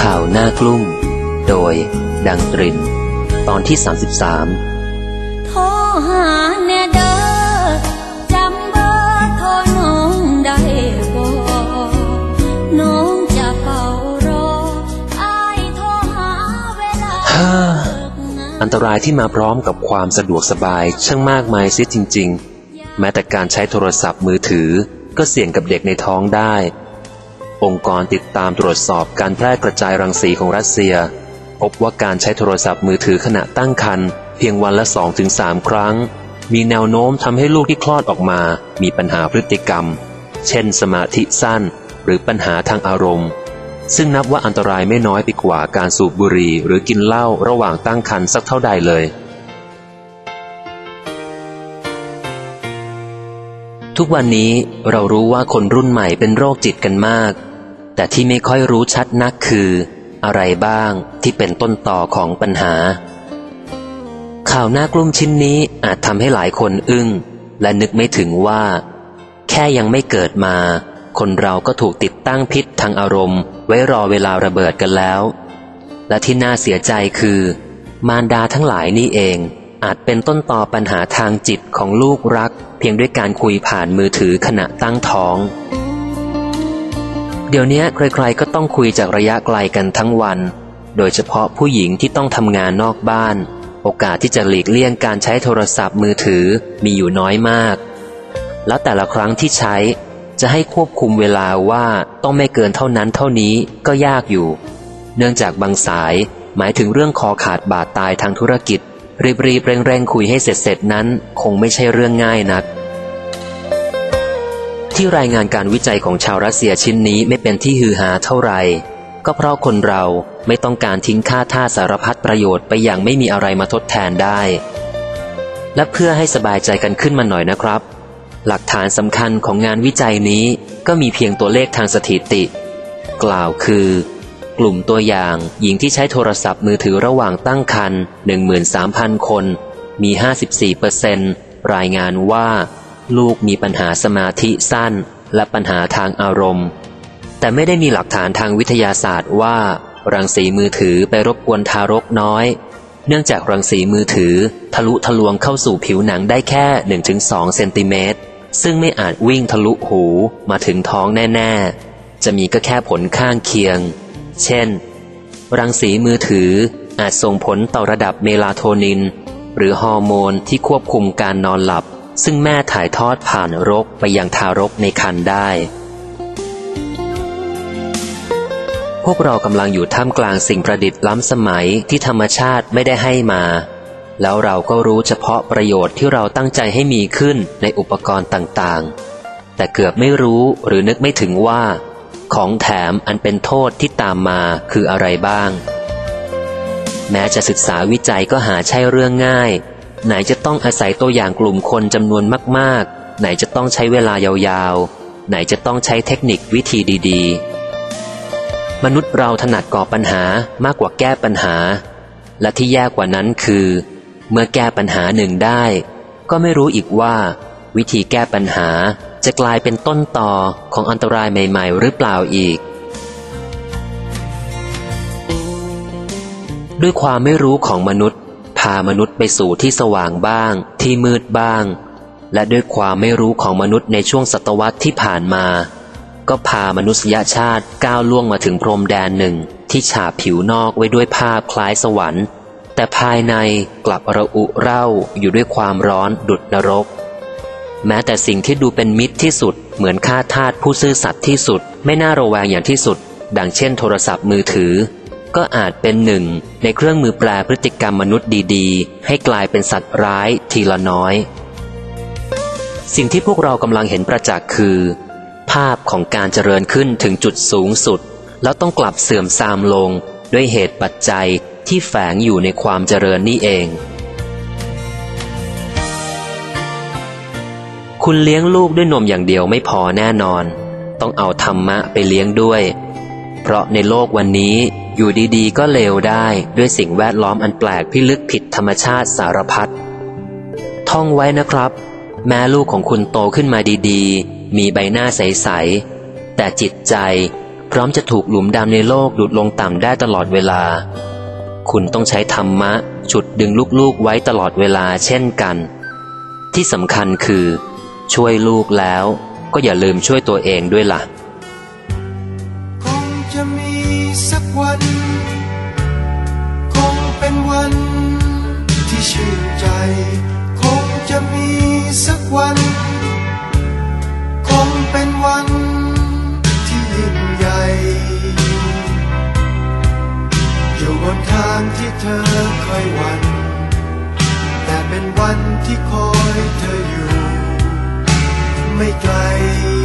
ข่าวหน้ากลุ้มโดยดังตรินตอนที่33 โทรหาแน่เด้อจำเบอร์โทรน้องได้บ่น้องจะเฝ้ารออ้ายโทรหาเวลาอันตรายที่มาพร้อมกับความสะดวกสบายช่างมากมายเสียจริงๆแม้แต่การใช้โทรศัพท์มือถือก็เสี่ยงกับเด็กในท้องได้องค์กรติดตามตรวจสอบการแพร่กระจายรังสีของรัสเซียพบว่าการใช้โทรศัพท์มือถือขณะตั้งครรภ์เพียงวันละ 2-3 ครั้งมีแนวโน้มทำให้ลูกที่คลอดออกมามีปัญหาพฤติกรรมเช่นสมาธิสั้นหรือปัญหาทางอารมณ์ซึ่งนับว่าอันตรายไม่น้อยไปกว่าการสูบบุหรี่หรือกินเหล้าระหว่างตั้งครรภ์สักเท่าใดเลยทุกวันนี้เรารู้ว่าคนรุ่นใหม่เป็นโรคจิตกันมากแต่ที่ไม่ค่อยรู้ชัดนักคืออะไรบ้างที่เป็นต้นต่อของปัญหาข่าวหน้ากลุ้มชิ้นนี้อาจทำให้หลายคนอึ้งและนึกไม่ถึงว่าแค่ยังไม่เกิดมาคนเราก็ถูกติดตั้งพิษทางอารมณ์ไว้รอเวลาระเบิดกันแล้วและที่น่าเสียใจคือมารดาทั้งหลายนี่เองอาจเป็นต้นต่อปัญหาทางจิตของลูกรักเพียงด้วยการคุยผ่านมือถือขณะตั้งท้องเดี๋ยวนี้ใครๆก็ต้องคุยจากระยะไกลกันทั้งวันโดยเฉพาะผู้หญิงที่ต้องทำงานนอกบ้านโอกาสที่จะหลีกเลี่ยงการใช้โทรศัพท์มือถือมีอยู่น้อยมากแล้วแต่ละครั้งที่ใช้จะให้ควบคุมเวลาว่าต้องไม่เกินเท่านั้นเท่านี้ก็ยากอยู่เนื่องจากบางสายหมายถึงเรื่องคอขาดบาดตายทางธุรกิจรีบเร่งคุยให้เสร็จนั้นคงไม่ใช่เรื่องง่ายนักที่รายงานการวิจัยของชาวรัสเซียชิ้นนี้ไม่เป็นที่ฮือฮาเท่าไหร่ก็เพราะคนเราไม่ต้องการทิ้งค่าท่าสารพัดประโยชน์ไปอย่างไม่มีอะไรมาทดแทนได้และเพื่อให้สบายใจกันขึ้นมาหน่อยนะครับหลักฐานสำคัญของงานวิจัยนี้ก็มีเพียงตัวเลขทางสถิติกล่าวคือกลุ่มตัวอย่างหญิงที่ใช้โทรศัพท์มือถือระหว่างตั้งครรภ์ 13,000 คนมี 54% รายงานว่าลูกมีปัญหาสมาธิสั้นและปัญหาทางอารมณ์แต่ไม่ได้มีหลักฐานทางวิทยาศาสตร์ว่ารังสีมือถือไปรบกวนทารกน้อยเนื่องจากรังสีมือถือทะลุทะลวงเข้าสู่ผิวหนังได้แค่ 1-2 เซนติเมตรซึ่งไม่อาจวิ่งทะลุหูมาถึงท้องแน่ๆจะมีก็แค่ผลข้างเคียงเช่นรังสีมือถืออาจส่งผลต่อระดับเมลาโทนินหรือฮอร์โมนที่ควบคุมการนอนหลับซึ่งแม่ถ่ายทอดผ่านรกไปยังทารกในครรภ์ได้พวกเรากำลังอยู่ท่ามกลางสิ่งประดิษฐ์ล้ำสมัยที่ธรรมชาติไม่ได้ให้มาแล้วเราก็รู้เฉพาะประโยชน์ที่เราตั้งใจให้มีขึ้นในอุปกรณ์ต่างๆแต่เกือบไม่รู้หรือนึกไม่ถึงว่าของแถมอันเป็นโทษที่ตามมาคืออะไรบ้างแม้จะศึกษาวิจัยก็หาใช่เรื่องง่ายไหนจะต้องอาศัยตัวอย่างกลุ่มคนจำนวนมากๆไหนจะต้องใช้เวลายาวๆไหนจะต้องใช้เทคนิควิธีดีๆมนุษย์เราถนัดก่อปัญหามากกว่าแก้ปัญหาและที่แย่กว่านั้นคือเมื่อแก้ปัญหาหนึ่งได้ก็ไม่รู้อีกว่าวิธีแก้ปัญหาจะกลายเป็นต้นต่อของอันตรายใหม่ๆหรือเปล่าอีกด้วยความไม่รู้ของมนุษย์พามนุษย์ไปสู่ที่สว่างบ้างที่มืดบ้างและด้วยความไม่รู้ของมนุษย์ในช่วงศตวรรษที่ผ่านมาก็พามนุษยชาติก้าวล่วงมาถึงพรมแดนหนึ่งที่ฉาบผิวนอกไว้ด้วยภาพคล้ายสวรรค์แต่ภายในกลับระอุเร่าอยู่ด้วยความร้อนดุจนรกแม้แต่สิ่งที่ดูเป็นมิตรที่สุดเหมือนข้าทาสผู้ซื่อสัตย์ที่สุดไม่น่าระแวงอย่างที่สุดดังเช่นโทรศัพท์มือถือก็อาจเป็นหนึ่งในเครื่องมือแปลพฤติกรรมมนุษย์ดีๆให้กลายเป็นสัตว์ร้ายทีละน้อยสิ่งที่พวกเรากำลังเห็นประจักษ์คือภาพของการเจริญขึ้นถึงจุดสูงสุดแล้วต้องกลับเสื่อมทรามลงด้วยเหตุปัจจัยที่แฝงอยู่ในความเจริญนี่เองคุณเลี้ยงลูกด้วยนมอย่างเดียวไม่พอแน่นอนต้องเอาธรรมะไปเลี้ยงด้วยเพราะในโลกวันนี้อยู่ดีๆก็เลวได้ด้วยสิ่งแวดล้อมอันแปลกพิลึกผิดธรรมชาติสารพัดท่องไว้นะครับแม้ลูกของคุณโตขึ้นมาดีๆมีใบหน้าใสๆแต่จิตใจพร้อมจะถูกหลุมดำในโลกดูดลงต่ำได้ตลอดเวลาคุณต้องใช้ธรรมะฉุดดึงลูกๆไว้ตลอดเวลาเช่นกันที่สำคัญคือช่วยลูกแล้วก็อย่าลืมช่วยตัวเองด้วยล่ะคงจะมีสักวันคงเป็นวันที่ชื่นใจคงจะมีสักวันคงเป็นวันที่ยิ่งใหญ่อยู่บนทางที่เธอเคยหวั่นแต่เป็นวันที่คอยเธออยู่ไม่ไกล